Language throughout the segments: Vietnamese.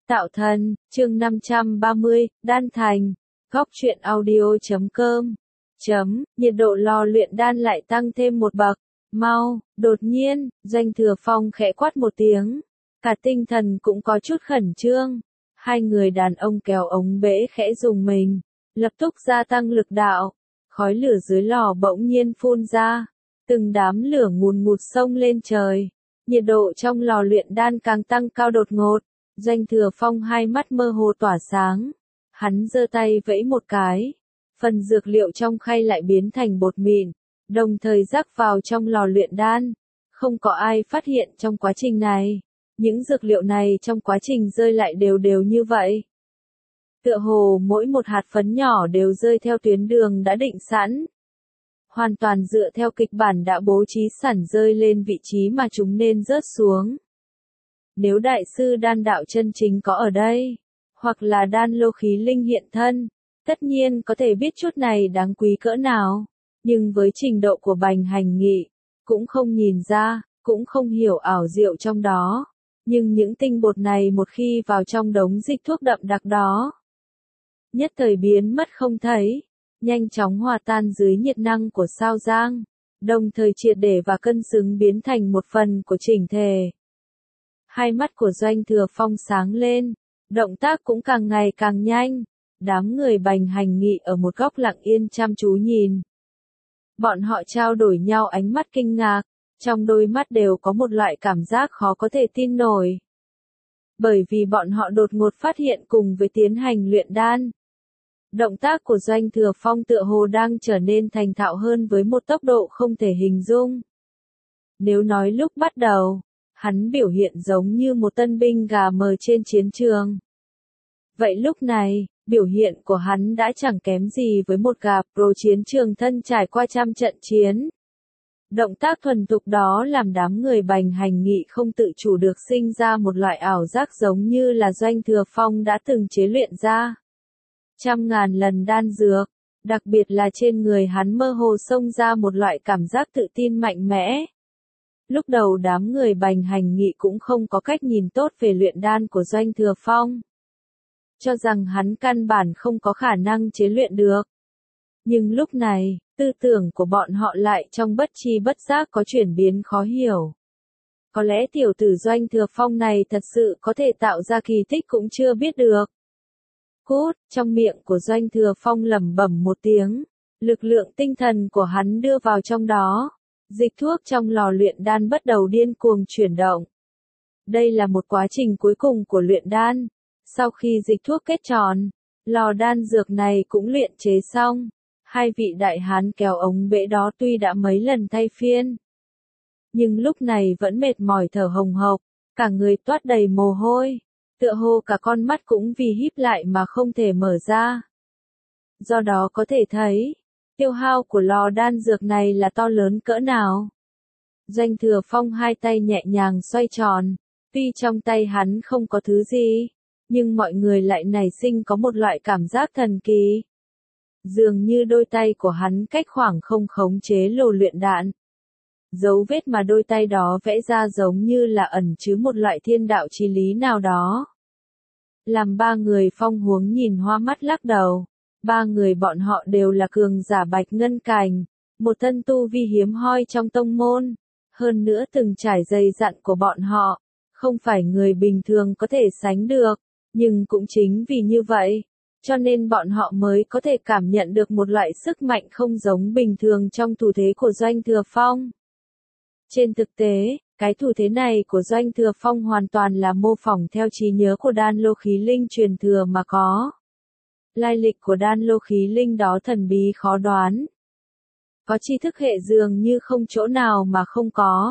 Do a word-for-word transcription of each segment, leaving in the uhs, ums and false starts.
Tạo thần, chương năm trăm ba mươi, đan thành. Góc truyện audio chấm com. Chấm, nhiệt độ lò luyện đan lại tăng thêm một bậc. Mau, đột nhiên, Doanh Thừa Phong khẽ quát một tiếng. Cả tinh thần cũng có chút khẩn trương. Hai người đàn ông kéo ống bể khẽ dùng mình. Lập tức gia tăng lực đạo. Khói lửa dưới lò bỗng nhiên phun ra. Từng đám lửa ngùn ngụt xông lên trời. Nhiệt độ trong lò luyện đan càng tăng cao đột ngột. Doanh Thừa Phong hai mắt mơ hồ tỏa sáng. Hắn giơ tay vẫy một cái. Phần dược liệu trong khay lại biến thành bột mịn, đồng thời rắc vào trong lò luyện đan. Không có ai phát hiện trong quá trình này. Những dược liệu này trong quá trình rơi lại đều đều như vậy. Tựa hồ mỗi một hạt phấn nhỏ đều rơi theo tuyến đường đã định sẵn. Hoàn toàn dựa theo kịch bản đã bố trí sẵn rơi lên vị trí mà chúng nên rớt xuống. Nếu đại sư đan đạo chân chính có ở đây, hoặc là đan lô khí linh hiện thân, tất nhiên có thể biết chút này đáng quý cỡ nào, nhưng với trình độ của Bành Hành Nghị, cũng không nhìn ra, cũng không hiểu ảo diệu trong đó, nhưng những tinh bột này một khi vào trong đống dịch thuốc đậm đặc đó, nhất thời biến mất không thấy, nhanh chóng hòa tan dưới nhiệt năng của sao giang, đồng thời triệt để và cân xứng biến thành một phần của chỉnh thể. Hai mắt của Doanh Thừa Phong sáng lên, động tác cũng càng ngày càng nhanh, đám người Bành Hành Nghị ở một góc lặng yên chăm chú nhìn. Bọn họ trao đổi nhau ánh mắt kinh ngạc, trong đôi mắt đều có một loại cảm giác khó có thể tin nổi. Bởi vì bọn họ đột ngột phát hiện cùng với tiến hành luyện đan. Động tác của Doanh Thừa Phong tựa hồ đang trở nên thành thạo hơn với một tốc độ không thể hình dung. Nếu nói lúc bắt đầu, hắn biểu hiện giống như một tân binh gà mờ trên chiến trường. Vậy lúc này, biểu hiện của hắn đã chẳng kém gì với một gà pro chiến trường thân trải qua trăm trận chiến. Động tác thuần thục đó làm đám người Bành Hành Nghị không tự chủ được sinh ra một loại ảo giác giống như là Doanh Thừa Phong đã từng chế luyện ra. Trăm ngàn lần đan dược, đặc biệt là trên người hắn mơ hồ xông ra một loại cảm giác tự tin mạnh mẽ. Lúc đầu đám người Bành Hành Nghị cũng không có cách nhìn tốt về luyện đan của Doanh Thừa Phong. Cho rằng hắn căn bản không có khả năng chế luyện được. Nhưng lúc này, tư tưởng của bọn họ lại trong bất tri bất giác có chuyển biến khó hiểu. Có lẽ tiểu tử Doanh Thừa Phong này thật sự có thể tạo ra kỳ tích cũng chưa biết được. Cút, trong miệng của Doanh Thừa Phong lẩm bẩm một tiếng, lực lượng tinh thần của hắn đưa vào trong đó. Dịch thuốc trong lò luyện đan bắt đầu điên cuồng chuyển động. Đây là một quá trình cuối cùng của luyện đan. Sau khi dịch thuốc kết tròn, lò đan dược này cũng luyện chế xong. Hai vị đại hán kéo ống bể đó tuy đã mấy lần thay phiên, nhưng lúc này vẫn mệt mỏi thở hồng hộc, cả người toát đầy mồ hôi, tựa hồ cả con mắt cũng vì híp lại mà không thể mở ra. Do đó có thể thấy, tiêu hao của lò đan dược này là to lớn cỡ nào. Doanh Thừa Phong hai tay nhẹ nhàng xoay tròn, tuy trong tay hắn không có thứ gì, nhưng mọi người lại nảy sinh có một loại cảm giác thần kỳ. Dường như đôi tay của hắn cách khoảng không khống chế lò luyện đan. Dấu vết mà đôi tay đó vẽ ra giống như là ẩn chứa một loại thiên đạo chí lý nào đó. Làm ba người Phong Huống nhìn hoa mắt lắc đầu. Ba người bọn họ đều là cường giả bạch ngân cảnh, một thân tu vi hiếm hoi trong tông môn. Hơn nữa từng trải dày dặn của bọn họ, không phải người bình thường có thể sánh được, nhưng cũng chính vì như vậy, cho nên bọn họ mới có thể cảm nhận được một loại sức mạnh không giống bình thường trong thủ thế của Doanh Thừa Phong. Trên thực tế, cái thủ thế này của Doanh Thừa Phong hoàn toàn là mô phỏng theo trí nhớ của đan lô khí linh truyền thừa mà có. Lai lịch của đan lô khí linh đó thần bí khó đoán. Có tri thức hệ dường như không chỗ nào mà không có.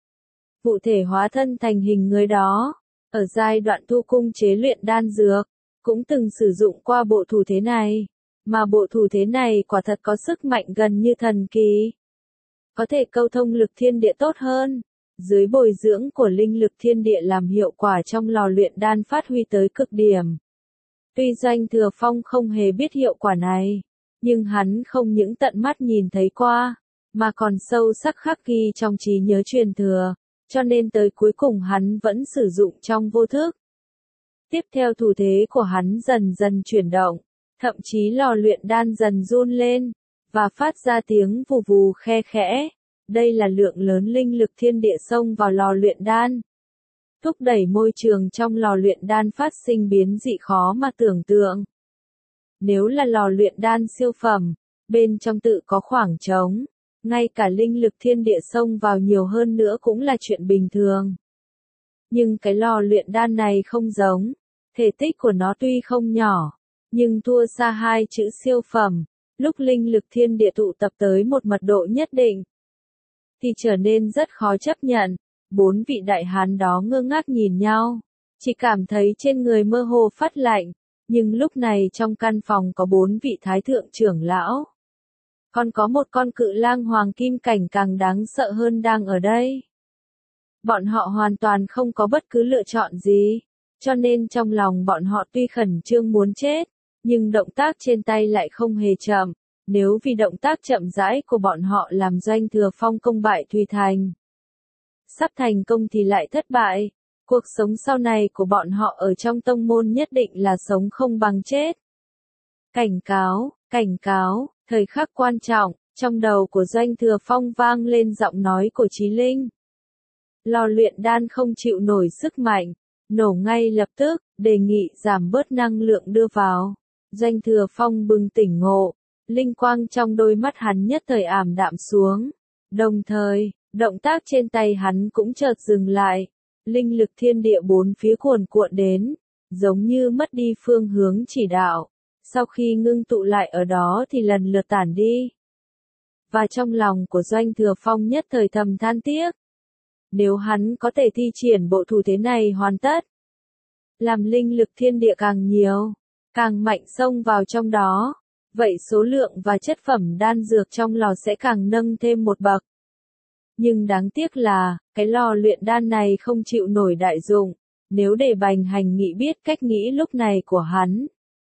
Vụ thể hóa thân thành hình người đó, ở giai đoạn thu cung chế luyện đan dược, cũng từng sử dụng qua bộ thủ thế này, mà bộ thủ thế này quả thật có sức mạnh gần như thần kỳ. Có thể câu thông lực thiên địa tốt hơn, dưới bồi dưỡng của linh lực thiên địa làm hiệu quả trong lò luyện đan phát huy tới cực điểm. Tuy Doanh Thừa Phong không hề biết hiệu quả này, nhưng hắn không những tận mắt nhìn thấy qua, mà còn sâu sắc khắc ghi trong trí nhớ truyền thừa, cho nên tới cuối cùng hắn vẫn sử dụng trong vô thức. Tiếp theo thủ thế của hắn dần dần chuyển động, thậm chí lò luyện đan dần run lên, và phát ra tiếng vù vù khe khẽ. Đây là lượng lớn linh lực thiên địa xông vào lò luyện đan, thúc đẩy môi trường trong lò luyện đan phát sinh biến dị khó mà tưởng tượng. Nếu là lò luyện đan siêu phẩm, bên trong tự có khoảng trống, ngay cả linh lực thiên địa xông vào nhiều hơn nữa cũng là chuyện bình thường. Nhưng cái lò luyện đan này không giống, thể tích của nó tuy không nhỏ, nhưng thua xa hai chữ siêu phẩm, lúc linh lực thiên địa tụ tập tới một mật độ nhất định, thì trở nên rất khó chấp nhận. Bốn vị đại hán đó ngơ ngác nhìn nhau, chỉ cảm thấy trên người mơ hồ phát lạnh, nhưng lúc này trong căn phòng có bốn vị thái thượng trưởng lão. Còn có một con cự lang hoàng kim cảnh càng đáng sợ hơn đang ở đây. Bọn họ hoàn toàn không có bất cứ lựa chọn gì, cho nên trong lòng bọn họ tuy khẩn trương muốn chết, nhưng động tác trên tay lại không hề chậm. Nếu vì động tác chậm rãi của bọn họ làm Doanh Thừa Phong công bại tùy thành, sắp thành công thì lại thất bại, cuộc sống sau này của bọn họ ở trong tông môn nhất định là sống không bằng chết. Cảnh cáo, cảnh cáo, thời khắc quan trọng, trong đầu của Doanh Thừa Phong vang lên giọng nói của Chí Linh. Lò luyện đan không chịu nổi sức mạnh, nổ ngay lập tức, đề nghị giảm bớt năng lượng đưa vào. Doanh Thừa Phong bừng tỉnh ngộ, linh quang trong đôi mắt hắn nhất thời ảm đạm xuống. Đồng thời, động tác trên tay hắn cũng chợt dừng lại. Linh lực thiên địa bốn phía cuồn cuộn đến, giống như mất đi phương hướng chỉ đạo. Sau khi ngưng tụ lại ở đó thì lần lượt tản đi. Và trong lòng của Doanh Thừa Phong nhất thời thầm than tiếc. Nếu hắn có thể thi triển bộ thủ thế này hoàn tất, làm linh lực thiên địa càng nhiều, càng mạnh xông vào trong đó, vậy số lượng và chất phẩm đan dược trong lò sẽ càng nâng thêm một bậc. Nhưng đáng tiếc là, cái lò luyện đan này không chịu nổi đại dụng, nếu để Bành Hành Nghị biết cách nghĩ lúc này của hắn,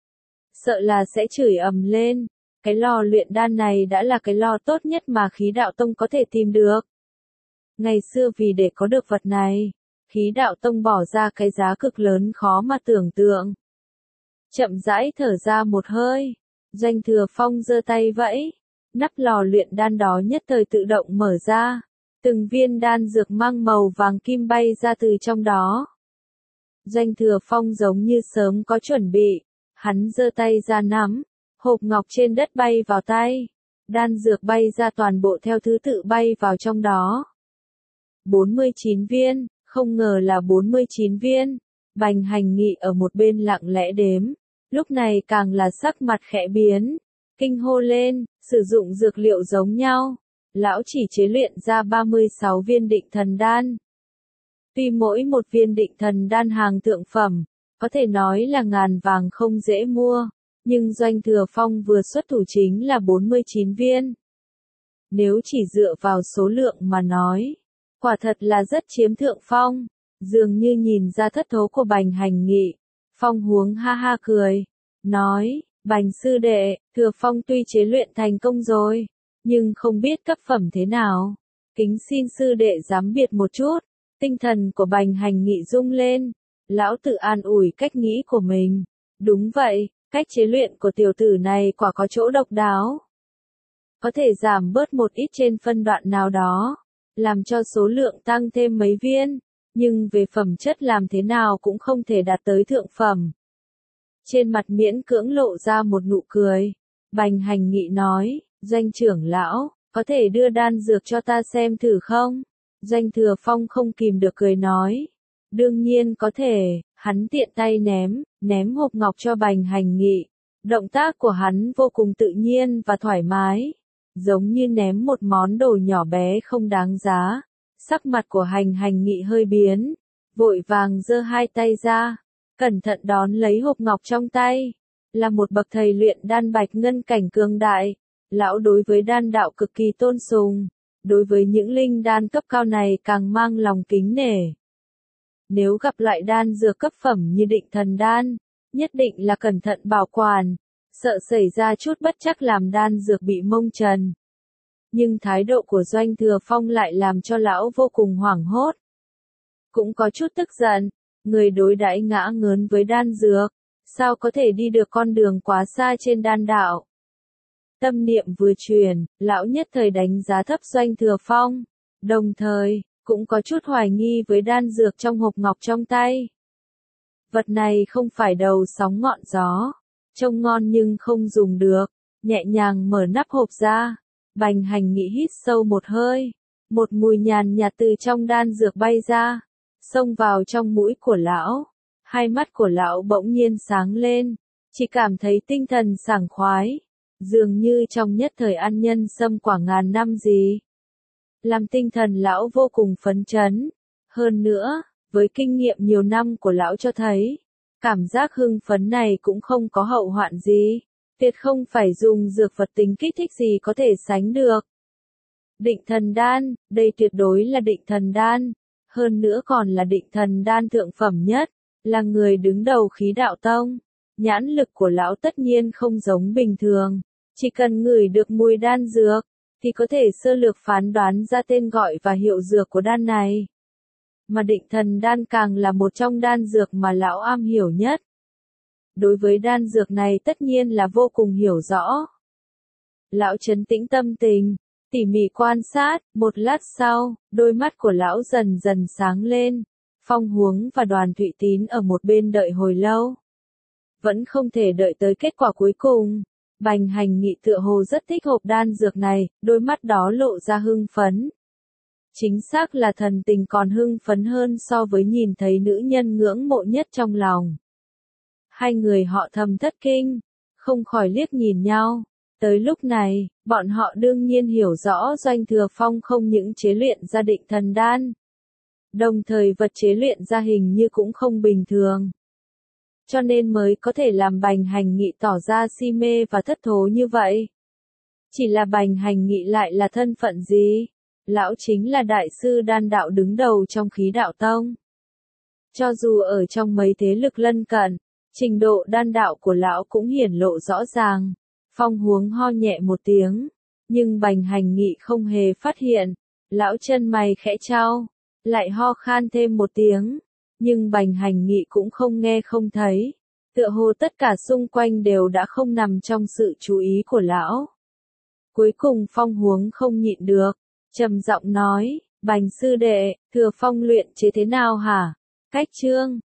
sợ là sẽ chửi ầm lên. Cái lò luyện đan này đã là cái lò tốt nhất mà Khí Đạo Tông có thể tìm được. Ngày xưa vì để có được vật này, Khí Đạo Tông bỏ ra cái giá cực lớn khó mà tưởng tượng. Chậm rãi thở ra một hơi, Doanh Thừa Phong giơ tay vẫy, nắp lò luyện đan đó nhất thời tự động mở ra, từng viên đan dược mang màu vàng kim bay ra từ trong đó. Doanh Thừa Phong giống như sớm có chuẩn bị, hắn giơ tay ra nắm, hộp ngọc trên đất bay vào tay, đan dược bay ra toàn bộ theo thứ tự bay vào trong đó. bốn mươi chín viên, không ngờ là bốn mươi chín viên. Bành Hành Nghị ở một bên lặng lẽ đếm, lúc này càng là sắc mặt khẽ biến, kinh hô lên, sử dụng dược liệu giống nhau, lão chỉ chế luyện ra ba mươi sáu viên định thần đan. Tuy mỗi một viên định thần đan hàng thượng phẩm, có thể nói là ngàn vàng không dễ mua, nhưng Doanh Thừa Phong vừa xuất thủ chính là bốn mươi chín viên. Nếu chỉ dựa vào số lượng mà nói, quả thật là rất chiếm thượng phong. Dường như nhìn ra thất thố của Bành Hành Nghị, Phong Huống ha ha cười, nói, Bành sư đệ, Thừa Phong tuy chế luyện thành công rồi, nhưng không biết cấp phẩm thế nào. Kính xin sư đệ giám biệt một chút. Tinh thần của Bành Hành Nghị rung lên, lão tự an ủi cách nghĩ của mình. Đúng vậy, cách chế luyện của tiểu tử này quả có chỗ độc đáo. Có thể giảm bớt một ít trên phân đoạn nào đó, làm cho số lượng tăng thêm mấy viên. Nhưng về phẩm chất làm thế nào cũng không thể đạt tới thượng phẩm. Trên mặt miễn cưỡng lộ ra một nụ cười. Bành Hành Nghị nói, Doanh trưởng lão, có thể đưa đan dược cho ta xem thử không? Doanh Thừa Phong không kìm được cười nói. Đương nhiên có thể, hắn tiện tay ném, ném hộp ngọc cho Bành Hành Nghị. Động tác của hắn vô cùng tự nhiên và thoải mái, giống như ném một món đồ nhỏ bé không đáng giá. Sắc mặt của Hành Hành Nghị hơi biến, vội vàng giơ hai tay ra, cẩn thận đón lấy hộp ngọc trong tay. Là một bậc thầy luyện đan bạch ngân cảnh cường đại, lão đối với đan đạo cực kỳ tôn sùng, đối với những linh đan cấp cao này càng mang lòng kính nể. Nếu gặp loại đan dược cấp phẩm như định thần đan, nhất định là cẩn thận bảo quản, sợ xảy ra chút bất trắc làm đan dược bị mông trần. Nhưng thái độ của Doanh Thừa Phong lại làm cho lão vô cùng hoảng hốt. Cũng có chút tức giận, người đối đãi ngã ngớn với đan dược, sao có thể đi được con đường quá xa trên đan đạo. Tâm niệm vừa chuyển, lão nhất thời đánh giá thấp Doanh Thừa Phong, đồng thời, cũng có chút hoài nghi với đan dược trong hộp ngọc trong tay. Vật này không phải đầu sóng ngọn gió, trông ngon nhưng không dùng được, nhẹ nhàng mở nắp hộp ra, Bành Hành Nghị hít sâu một hơi, một mùi nhàn nhạt từ trong đan dược bay ra, xông vào trong mũi của lão, hai mắt của lão bỗng nhiên sáng lên, chỉ cảm thấy tinh thần sảng khoái, dường như trong nhất thời ăn nhân sâm quả ngàn năm gì. Làm tinh thần lão vô cùng phấn chấn, hơn nữa, với kinh nghiệm nhiều năm của lão cho thấy, cảm giác hưng phấn này cũng không có hậu hoạn gì, tuyệt không phải dùng dược vật tính kích thích gì có thể sánh được. Định thần đan, đây tuyệt đối là định thần đan, hơn nữa còn là định thần đan thượng phẩm nhất, là người đứng đầu khí đạo tông. Nhãn lực của lão tất nhiên không giống bình thường, chỉ cần ngửi được mùi đan dược, thì có thể sơ lược phán đoán ra tên gọi và hiệu dược của đan này. Mà định thần đan càng là một trong đan dược mà lão am hiểu nhất. Đối với đan dược này tất nhiên là vô cùng hiểu rõ. Lão trấn tĩnh tâm tình, tỉ mỉ quan sát, một lát sau, đôi mắt của lão dần dần sáng lên. Phong Huống và Đoàn Thụy Tín ở một bên đợi hồi lâu. Vẫn không thể đợi tới kết quả cuối cùng. Bành Hành Nghị tựa hồ rất thích hộp đan dược này, đôi mắt đó lộ ra hưng phấn. Chính xác là thần tình còn hưng phấn hơn so với nhìn thấy nữ nhân ngưỡng mộ nhất trong lòng. Hai người họ thầm thất kinh, không khỏi liếc nhìn nhau. Tới lúc này, bọn họ đương nhiên hiểu rõ Doanh Thừa Phong không những chế luyện ra định thần đan. Đồng thời vật chế luyện ra hình như cũng không bình thường. Cho nên mới có thể làm Bành Hành Nghị tỏ ra si mê và thất thố như vậy. Chỉ là Bành Hành Nghị lại là thân phận gì? Lão chính là đại sư đan đạo đứng đầu trong khí đạo tông. Cho dù ở trong mấy thế lực lân cận, trình độ đan đạo của lão cũng hiển lộ rõ ràng. Phong Huống ho nhẹ một tiếng, nhưng Bành Hành Nghị không hề phát hiện. Lão chân mày khẽ chau, lại ho khan thêm một tiếng, nhưng Bành Hành Nghị cũng không nghe không thấy. Tựa hồ tất cả xung quanh đều đã không nằm trong sự chú ý của lão. Cuối cùng Phong Huống không nhịn được, trầm giọng nói, Bành sư đệ, Thừa Phong luyện chế thế nào hả? Cách chương